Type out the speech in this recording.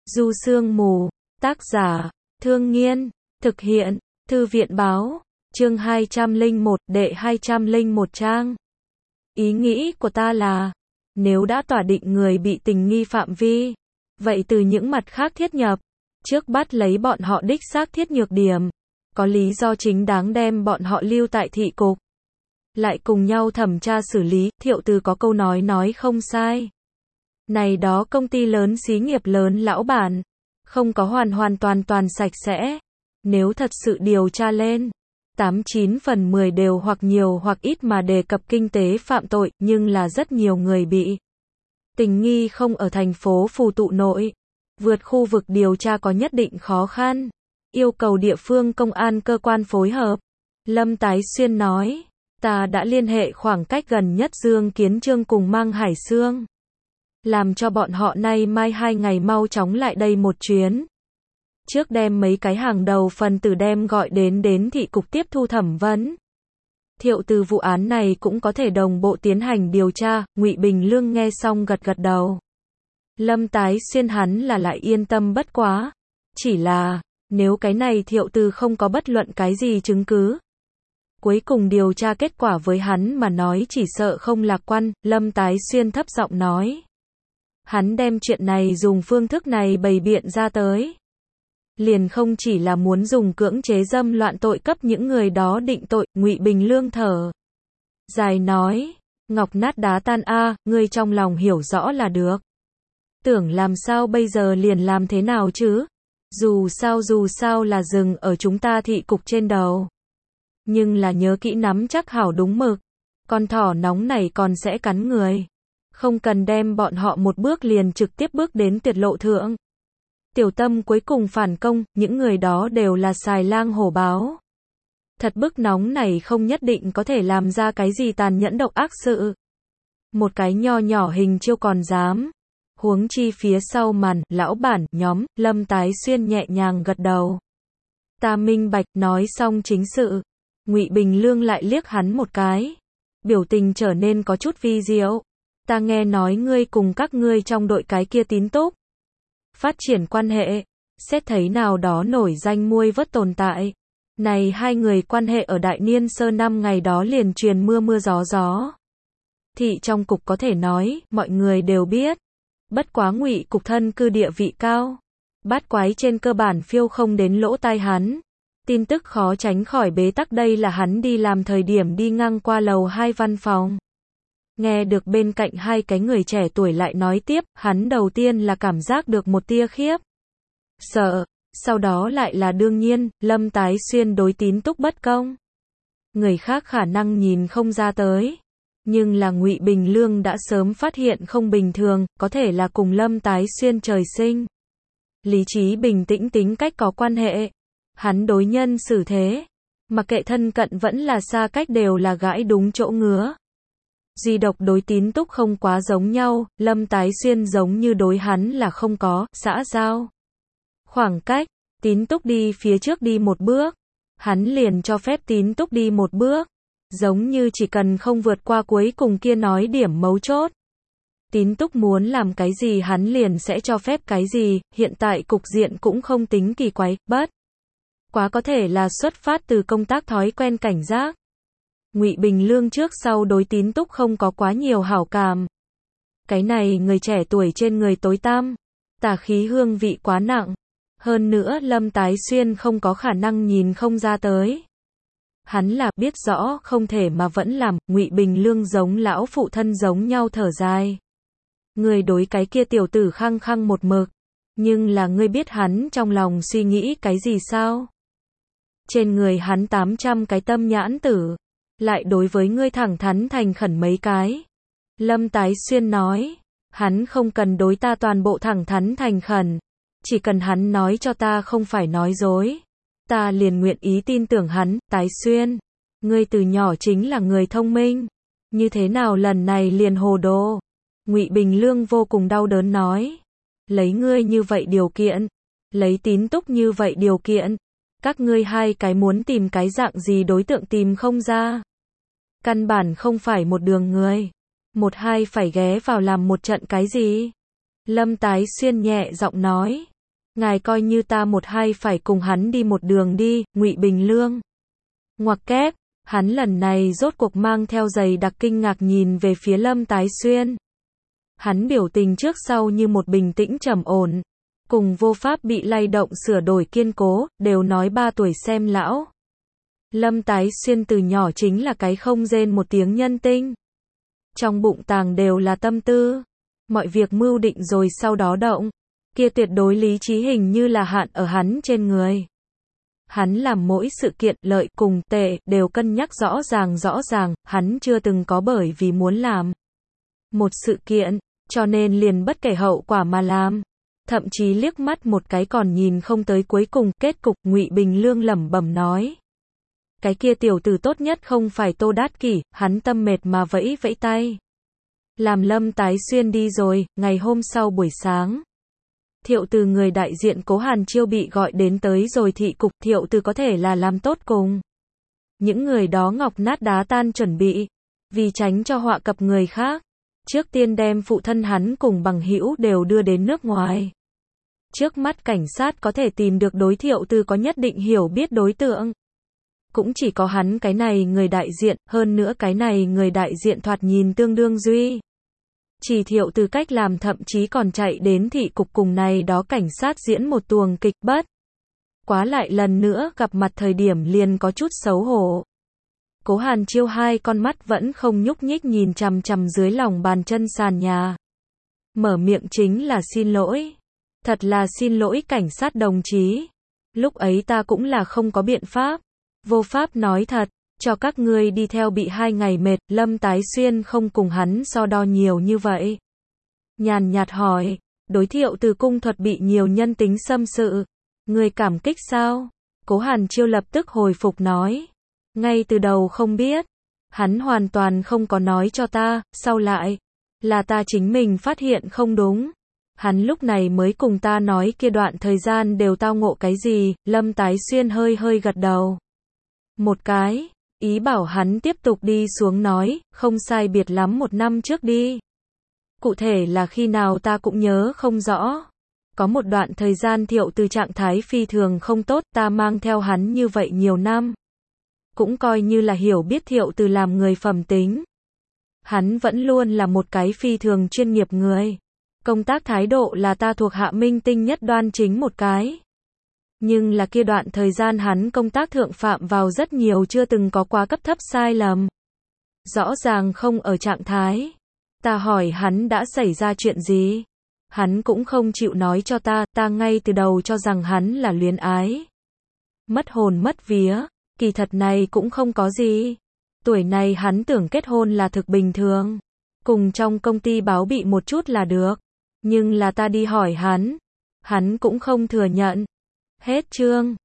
Du Sương Mù, tác giả, Thương Nghiên, thực hiện, Thư viện báo, chương 201, đệ 201 trang. Ý nghĩ của ta là, nếu đã tỏa định người bị tình nghi phạm vi, vậy từ những mặt khác thiết nhập, trước bắt lấy bọn họ đích xác thiết nhược điểm, có lý do chính đáng đem bọn họ lưu tại thị cục, lại cùng nhau thẩm tra xử lý. Thiệu Từ có câu nói không sai. Này đó công ty lớn xí nghiệp lớn lão bản, không có hoàn toàn sạch sẽ. Nếu thật sự điều tra lên, 89 phần 10 đều hoặc nhiều hoặc ít mà đề cập kinh tế phạm tội, nhưng là rất nhiều người bị tình nghi không ở thành phố Phù Tụ nội. Vượt khu vực điều tra có nhất định khó khăn, yêu cầu địa phương công an cơ quan phối hợp. Lâm Tái Xuyên nói, ta đã liên hệ khoảng cách gần nhất Dương Kiến Trương cùng Mang Hải Sương, làm cho bọn họ nay mai 2 ngày mau chóng lại đây một chuyến. Trước đem mấy cái hàng đầu phần tử đem gọi đến thị cục tiếp thu thẩm vấn. Thiệu Từ vụ án này cũng có thể đồng bộ tiến hành điều tra. Ngụy Bình Lương nghe xong gật đầu. Lâm Tái Xuyên hắn là lại yên tâm bất quá. Chỉ là, nếu cái này Thiệu Từ không có bất luận cái gì chứng cứ, cuối cùng điều tra kết quả với hắn mà nói chỉ sợ không lạc quan. Lâm Tái Xuyên thấp giọng nói, hắn đem chuyện này dùng phương thức này bày biện ra tới, liền không chỉ là muốn dùng cưỡng chế dâm loạn tội cấp những người đó định tội. Ngụy Bình Lương thở dài nói, ngọc nát đá tan a, ngươi trong lòng hiểu rõ là được. Tưởng làm sao bây giờ liền làm thế nào chứ? Dù sao là dừng ở chúng ta thị cục trên đầu. Nhưng là nhớ kỹ nắm chắc hảo đúng mực. Con thỏ nóng này còn sẽ cắn người. Không cần đem bọn họ một bước liền trực tiếp bước đến tuyệt lộ thượng. Tiểu Tâm cuối cùng phản công, những người đó đều là xài lang hổ báo. Thật bức nóng này không nhất định có thể làm ra cái gì tàn nhẫn độc ác sự. Một cái nho nhỏ hình chiêu còn dám. Huống chi phía sau màn, lão bản, nhóm. Lâm Tái Xuyên nhẹ nhàng gật đầu. Ta minh bạch. Nói xong chính sự, Ngụy Bình Lương lại liếc hắn một cái, biểu tình trở nên có chút vi diệu. Ta nghe nói ngươi cùng các ngươi trong đội cái kia Tín Túc phát triển quan hệ, xét thấy nào đó nổi danh muôi vớt tồn tại. Này hai người quan hệ ở Đại Niên Sơ năm ngày đó liền truyền mưa gió. Thị trong cục có thể nói, mọi người đều biết. Bất quá Ngụy cục thân cư địa vị cao, bát quái trên cơ bản phiêu không đến lỗ tai hắn. Tin tức khó tránh khỏi bế tắc. Đây là hắn đi làm thời điểm đi ngang qua lầu 2 văn phòng. Nghe được bên cạnh hai cái người trẻ tuổi lại nói tiếp, hắn đầu tiên là cảm giác được một tia khiếp sợ, sau đó lại là đương nhiên. Lâm Tái Xuyên đối Tín Túc bất công, người khác khả năng nhìn không ra tới, nhưng là Ngụy Bình Lương đã sớm phát hiện không bình thường, có thể là cùng Lâm Tái Xuyên trời sinh lý trí bình tĩnh tính cách có quan hệ. Hắn đối nhân xử thế, mặc kệ thân cận vẫn là xa cách đều là gãi đúng chỗ ngứa. Duy độc đối Tín Túc không quá giống nhau. Lâm Tái Xuyên giống như đối hắn là không có xã giao khoảng cách. Tín Túc đi phía trước đi một bước, hắn liền cho phép Tín Túc đi một bước, giống như chỉ cần không vượt qua cuối cùng kia nói điểm mấu chốt. Tín Túc muốn làm cái gì hắn liền sẽ cho phép cái gì. Hiện tại cục diện cũng không tính kỳ quái, bất quá có thể là xuất phát từ công tác thói quen cảnh giác. Ngụy Bình Lương trước sau đối Tín Túc không có quá nhiều hảo cảm. Cái này người trẻ tuổi trên người tối tăm, tà khí hương vị quá nặng. Hơn nữa Lâm Tái Xuyên không có khả năng nhìn không ra tới. Hắn là biết rõ không thể mà vẫn làm. Ngụy Bình Lương giống lão phụ thân giống nhau thở dài. Người đối cái kia tiểu tử khăng một mực. Nhưng là ngươi biết hắn trong lòng suy nghĩ cái gì sao? Trên người hắn 800 cái tâm nhãn tử, lại đối với ngươi thẳng thắn thành khẩn mấy cái. Lâm Tái Xuyên nói, hắn không cần đối ta toàn bộ thẳng thắn thành khẩn, chỉ cần hắn nói cho ta không phải nói dối, ta liền nguyện ý tin tưởng hắn. Tái Xuyên, ngươi từ nhỏ chính là người thông minh, như thế nào lần này liền hồ đồ? Ngụy Bình Lương vô cùng đau đớn nói, lấy ngươi như vậy điều kiện, lấy Tín Túc như vậy điều kiện, các ngươi hai cái muốn tìm cái dạng gì đối tượng tìm không ra. Căn bản không phải một đường người. Một hai phải ghé vào làm một trận cái gì? Lâm Tái Xuyên nhẹ giọng nói. Ngài coi như ta một hai phải cùng hắn đi một đường đi, Ngụy Bình Lương. Ngoặc kép, hắn lần này rốt cuộc mang theo dày đặc kinh ngạc nhìn về phía Lâm Tái Xuyên. Hắn biểu tình trước sau như một bình tĩnh trầm ổn, cùng vô pháp bị lay động sửa đổi kiên cố, đều nói 3 tuổi xem lão. Lâm Tái Xuyên từ nhỏ chính là cái không rên một tiếng nhân tinh. Trong bụng tàng đều là tâm tư, mọi việc mưu định rồi sau đó động, kia tuyệt đối lý trí hình như là hạn ở hắn trên người. Hắn làm mỗi sự kiện lợi cùng tệ đều cân nhắc rõ ràng, hắn chưa từng có bởi vì muốn làm một sự kiện, cho nên liền bất kể hậu quả mà làm. Thậm chí liếc mắt một cái còn nhìn không tới cuối cùng, kết cục. Ngụy Bình Lương lẩm bẩm nói. Cái kia tiểu tử tốt nhất không phải Tô Đát Kỷ, hắn tâm mệt mà vẫy vẫy tay. Làm Lâm Tái Xuyên đi rồi, ngày hôm sau buổi sáng. Thiệu Từ người đại diện Cố Hàn Chiêu bị gọi đến tới rồi thị cục, Thiệu Từ có thể là làm tốt cùng những người đó ngọc nát đá tan chuẩn bị, vì tránh cho họa cập người khác. Trước tiên đem phụ thân hắn cùng bằng hữu đều đưa đến nước ngoài. Trước mắt cảnh sát có thể tìm được đối Thiệu Từ có nhất định hiểu biết đối tượng. Cũng chỉ có hắn cái này người đại diện, hơn nữa cái này người đại diện thoạt nhìn tương đương duy. Chỉ Thiệu Từ cách làm thậm chí còn chạy đến thị cục cùng này đó cảnh sát diễn một tuồng kịch bất. Quá lại lần nữa gặp mặt thời điểm liền có chút xấu hổ. Cố Hàn Chiêu hai con mắt vẫn không nhúc nhích nhìn chằm chằm dưới lòng bàn chân sàn nhà. Mở miệng chính là xin lỗi. Thật là xin lỗi cảnh sát đồng chí. Lúc ấy ta cũng là không có biện pháp. Vô pháp nói thật, cho các ngươi đi theo bị 2 ngày mệt. Lâm Tái Xuyên không cùng hắn so đo nhiều như vậy. Nhàn nhạt hỏi, đối Thiệu Từ cung thuật bị nhiều nhân tính xâm sự. Người cảm kích sao? Cố Hàn Chiêu lập tức hồi phục nói. Ngay từ đầu không biết. Hắn hoàn toàn không có nói cho ta, sau lại. Là ta chính mình phát hiện không đúng. Hắn lúc này mới cùng ta nói kia đoạn thời gian đều tao ngộ cái gì. Lâm Tái Xuyên hơi gật đầu. Một cái, ý bảo hắn tiếp tục đi xuống nói, không sai biệt lắm 1 năm trước đi. Cụ thể là khi nào ta cũng nhớ không rõ. Có một đoạn thời gian Thiệu Từ trạng thái phi thường không tốt, ta mang theo hắn như vậy nhiều năm. Cũng coi như là hiểu biết Thiệu Từ làm người phẩm tính. Hắn vẫn luôn là một cái phi thường chuyên nghiệp người. Công tác thái độ là ta thuộc hạ minh tinh nhất đoan chính một cái. Nhưng là kia đoạn thời gian hắn công tác thượng phạm vào rất nhiều chưa từng có quá cấp thấp sai lầm. Rõ ràng không ở trạng thái. Ta hỏi hắn đã xảy ra chuyện gì? Hắn cũng không chịu nói cho ta, ta ngay từ đầu cho rằng hắn là luyến ái. Mất hồn mất vía, kỳ thật này cũng không có gì. Tuổi này hắn tưởng kết hôn là thực bình thường. Cùng trong công ty báo bị một chút là được. Nhưng là ta đi hỏi hắn cũng không thừa nhận. Hết chương.